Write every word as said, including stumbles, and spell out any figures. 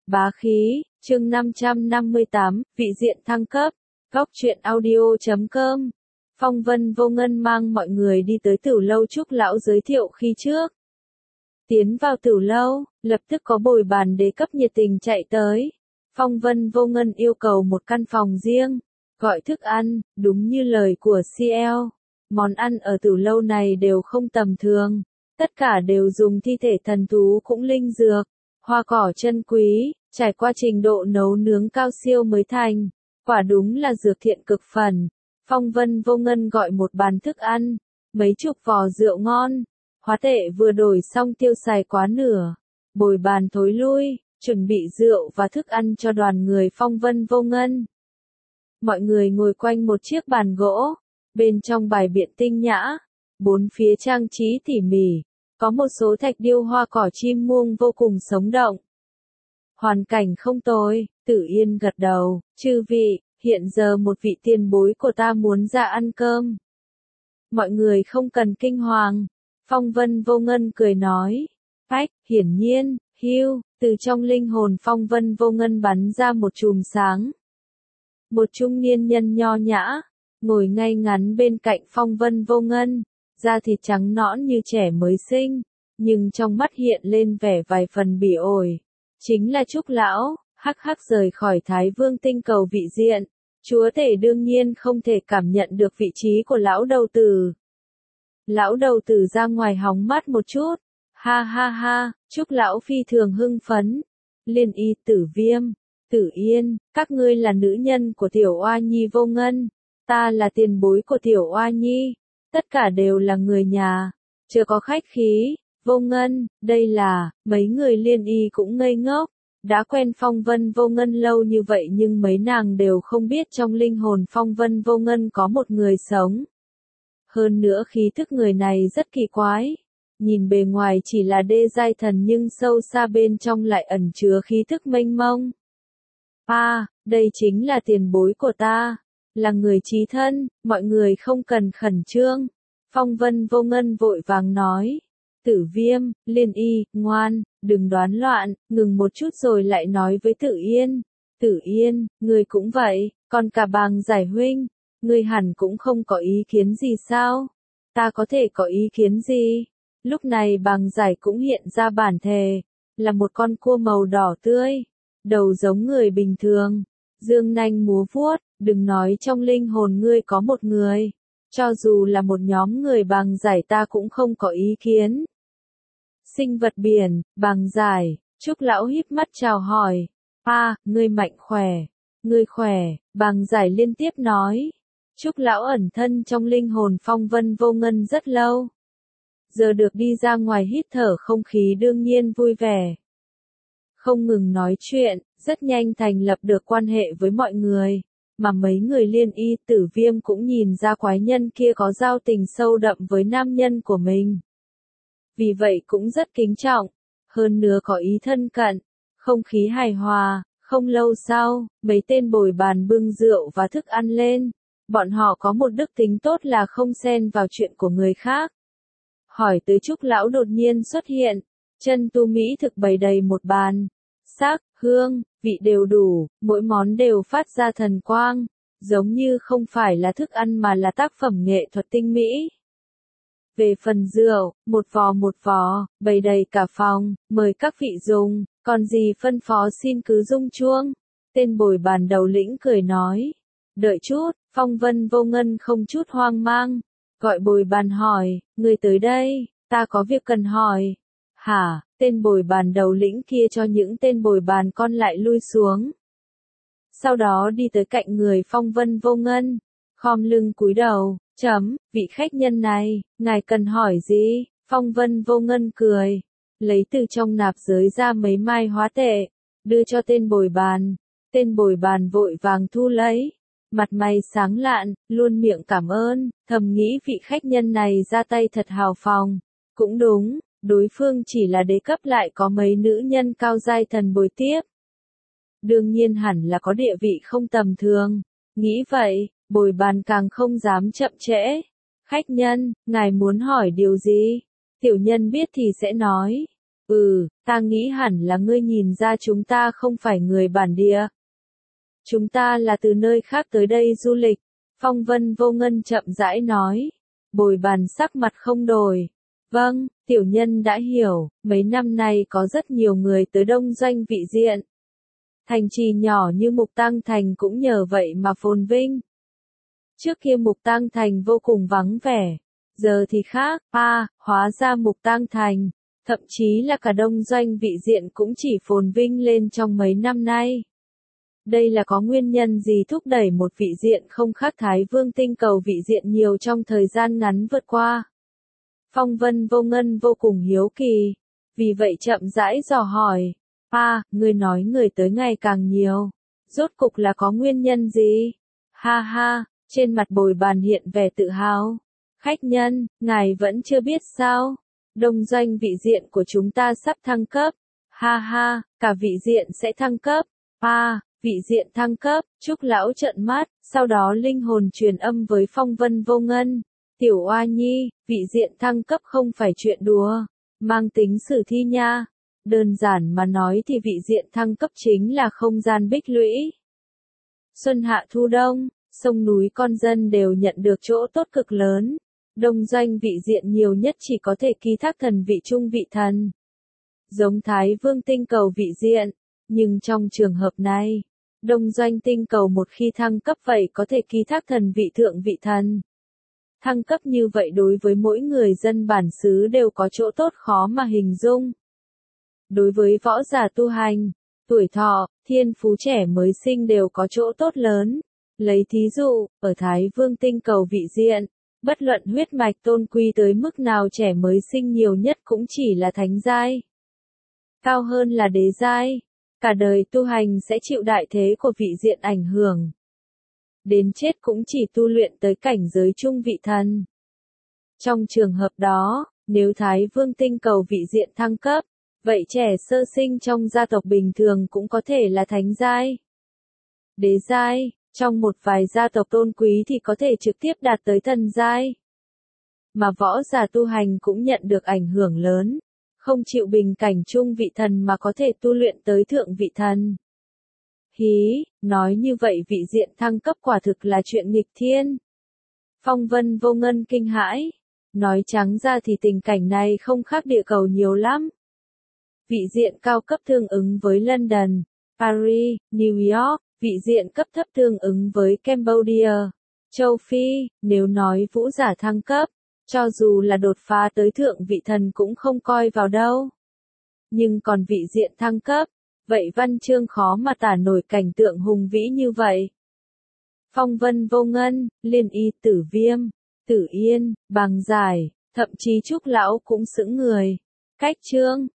Bá khí, chương năm trăm năm mươi tám, vị diện thăng cấp, góc truyện audio chấm com. Phong Vân Vô Ngân mang mọi người đi tới Tửu Lâu Trúc lão giới thiệu khi trước. Tiến vào Tửu Lâu, lập tức có bồi bàn đế cấp nhiệt tình chạy tới. Phong Vân Vô Ngân yêu cầu một căn phòng riêng, gọi thức ăn, đúng như lời của xê lờ. Món ăn ở Tửu Lâu này đều không tầm thường, tất cả đều dùng thi thể thần thú cũng linh dược, hoa cỏ chân quý, trải qua trình độ nấu nướng cao siêu mới thành, quả đúng là dược thiện cực phần. Phong Vân Vô Ngân gọi một bàn thức ăn, mấy chục vò rượu ngon, hóa tệ vừa đổi xong tiêu xài quá nửa, bồi bàn thối lui, chuẩn bị rượu và thức ăn cho đoàn người Phong Vân Vô Ngân. Mọi người ngồi quanh một chiếc bàn gỗ, bên trong bài biện tinh nhã, bốn phía trang trí tỉ mỉ, có một số thạch điêu hoa cỏ chim muông vô cùng sống động. Hoàn cảnh không tồi, Tử Yên gật đầu, chư vị, hiện giờ một vị tiền bối của ta muốn ra ăn cơm. Mọi người không cần kinh hoàng, Phong Vân Vô Ngân cười nói. Phách, hiển nhiên, hưu, từ trong linh hồn Phong Vân Vô Ngân bắn ra một chùm sáng. Một trung niên nhân nho nhã, ngồi ngay ngắn bên cạnh Phong Vân Vô Ngân, da thịt trắng nõn như trẻ mới sinh, nhưng trong mắt hiện lên vẻ vài phần bỉ ổi. Chính là Trúc lão, hắc hắc rời khỏi Thái Vương tinh cầu vị diện. Chúa tể đương nhiên không thể cảm nhận được vị trí của lão đầu tử. Lão đầu tử ra ngoài hóng mát một chút. Ha ha ha, Trúc lão phi thường hưng phấn. Liên Y, Tử Viêm, Tử Yên, các ngươi là nữ nhân của Tiểu Oa Nhi Vô Ngân, ta là tiền bối của Tiểu Oa Nhi, tất cả đều là người nhà, chưa có khách khí. Vô Ngân, đây là, mấy người Liên Y cũng ngây ngốc, đã quen Phong Vân Vô Ngân lâu như vậy nhưng mấy nàng đều không biết trong linh hồn Phong Vân Vô Ngân có một người sống. Hơn nữa khí thức người này rất kỳ quái, nhìn bề ngoài chỉ là đê giai thần nhưng sâu xa bên trong lại ẩn chứa khí thức mênh mông. À, đây chính là tiền bối của ta, là người chí thân, mọi người không cần khẩn trương. Phong Vân Vô Ngân vội vàng nói. Tử Viêm, Liên Y, ngoan, đừng đoán loạn, ngừng một chút rồi lại nói với Tử Yên. Tử Yên, ngươi cũng vậy, còn cả Bàng Giải huynh, ngươi hẳn cũng không có ý kiến gì sao? Ta có thể có ý kiến gì? Lúc này Bàng Giải cũng hiện ra bản thể, là một con cua màu đỏ tươi, đầu giống người bình thường, dương nanh múa vuốt, đừng nói trong linh hồn ngươi có một người, cho dù là một nhóm người Bàng Giải ta cũng không có ý kiến. Sinh vật biển, Bàng Giải, Trúc lão híp mắt chào hỏi. A, à, ngươi mạnh khỏe, ngươi khỏe, Bàng Giải liên tiếp nói. Trúc lão ẩn thân trong linh hồn Phong Vân Vô Ngân rất lâu. Giờ được đi ra ngoài hít thở không khí đương nhiên vui vẻ. Không ngừng nói chuyện, rất nhanh thành lập được quan hệ với mọi người, mà mấy người Liên Y, Tử Viêm cũng nhìn ra quái nhân kia có giao tình sâu đậm với nam nhân của mình. Vì vậy cũng rất kính trọng, hơn nữa có ý thân cận, không khí hài hòa. Không lâu sau, mấy tên bồi bàn bưng rượu và thức ăn lên, bọn họ có một đức tính tốt là không xen vào chuyện của người khác. Hỏi tới Trúc lão đột nhiên xuất hiện, chân tu mỹ thực bày đầy một bàn, sắc, hương, vị đều đủ, mỗi món đều phát ra thần quang, giống như không phải là thức ăn mà là tác phẩm nghệ thuật tinh mỹ. Về phần rượu, một vò một vò, bày đầy cả phòng, mời các vị dùng, còn gì phân phó xin cứ rung chuông. Tên bồi bàn đầu lĩnh cười nói. Đợi chút, Phong Vân Vô Ngân không chút hoang mang, gọi bồi bàn hỏi, người tới đây, ta có việc cần hỏi. Hả, tên bồi bàn đầu lĩnh kia cho những tên bồi bàn con lại lui xuống. Sau đó đi tới cạnh người Phong Vân Vô Ngân, khom lưng cúi đầu. Chấm, vị khách nhân này, ngài cần hỏi gì? Phong Vân Vô Ngân cười, lấy từ trong nạp giới ra mấy mai hóa tệ, đưa cho tên bồi bàn. Tên bồi bàn vội vàng thu lấy, mặt mày sáng lạn, luôn miệng cảm ơn, thầm nghĩ vị khách nhân này ra tay thật hào phóng. Cũng đúng, đối phương chỉ là đế cấp lại có mấy nữ nhân cao giai thần bồi tiếp. Đương nhiên hẳn là có địa vị không tầm thường, nghĩ vậy. Bồi bàn càng không dám chậm trễ. Khách nhân, ngài muốn hỏi điều gì? Tiểu nhân biết thì sẽ nói. Ừ, ta nghĩ hẳn là ngươi nhìn ra chúng ta không phải người bản địa. Chúng ta là từ nơi khác tới đây du lịch. Phong Vân Vô Ngân chậm rãi nói. Bồi bàn sắc mặt không đổi. Vâng, tiểu nhân đã hiểu, mấy năm nay có rất nhiều người tới đông doanh vị diện. Thành trì nhỏ như Mục Tang Thành cũng nhờ vậy mà phồn vinh. Trước kia Mục Tang Thành vô cùng vắng vẻ, giờ thì khác, a, à, hóa ra Mục Tang Thành, thậm chí là cả đông doanh vị diện cũng chỉ phồn vinh lên trong mấy năm nay. Đây là có nguyên nhân gì thúc đẩy một vị diện không khác Thái Vương tinh cầu vị diện nhiều trong thời gian ngắn vượt qua? Phong Vân Vô Ngân vô cùng hiếu kỳ, vì vậy chậm rãi dò hỏi, a, à, ngươi nói người tới ngày càng nhiều, rốt cục là có nguyên nhân gì? Ha ha, trên mặt Bồi Bàn hiện vẻ tự hào. Khách nhân, ngài vẫn chưa biết sao? Đông doanh vị diện của chúng ta sắp thăng cấp. Ha ha, cả vị diện sẽ thăng cấp. A, à, vị diện thăng cấp, Trúc lão trợn mắt, sau đó linh hồn truyền âm với Phong Vân Vô Ngân. Tiểu Oa Nhi, vị diện thăng cấp không phải chuyện đùa, mang tính sử thi nha. Đơn giản mà nói thì vị diện thăng cấp chính là không gian bích lũy. Xuân hạ thu đông, sông núi con dân đều nhận được chỗ tốt cực lớn. Đông doanh vị diện nhiều nhất chỉ có thể ký thác thần vị trung vị thần. Giống Thái Vương tinh cầu vị diện, nhưng trong trường hợp này, đông doanh tinh cầu một khi thăng cấp vậy có thể ký thác thần vị thượng vị thần. Thăng cấp như vậy đối với mỗi người dân bản xứ đều có chỗ tốt khó mà hình dung. Đối với võ giả tu hành, tuổi thọ, thiên phú trẻ mới sinh đều có chỗ tốt lớn. Lấy thí dụ, ở Thái Vương tinh cầu vị diện, bất luận huyết mạch tôn quý tới mức nào trẻ mới sinh nhiều nhất cũng chỉ là thánh giai. Cao hơn là đế giai. Cả đời tu hành sẽ chịu đại thế của vị diện ảnh hưởng. Đến chết cũng chỉ tu luyện tới cảnh giới trung vị thần. Trong trường hợp đó, nếu Thái Vương tinh cầu vị diện thăng cấp, vậy trẻ sơ sinh trong gia tộc bình thường cũng có thể là thánh giai. Đế giai, trong một vài gia tộc tôn quý thì có thể trực tiếp đạt tới thần giai. Mà võ giả tu hành cũng nhận được ảnh hưởng lớn, không chịu bình cảnh trung vị thần mà có thể tu luyện tới thượng vị thần. Hí, nói như vậy vị diện thăng cấp quả thực là chuyện nghịch thiên. Phong Vân Vô Ngân kinh hãi. Nói trắng ra thì tình cảnh này không khác địa cầu nhiều lắm. Vị diện cao cấp tương ứng với London, Paris, New York, vị diện cấp thấp tương ứng với Cambodia, Châu Phi, nếu nói vũ giả thăng cấp, cho dù là đột phá tới thượng vị thần cũng không coi vào đâu. Nhưng còn vị diện thăng cấp, vậy văn chương khó mà tả nổi cảnh tượng hùng vĩ như vậy. Phong Vân Vô Ngân, Liên Y Tử Viêm, Tử Yên, Bàng Giải, thậm chí Trúc lão cũng sững người. Cách chương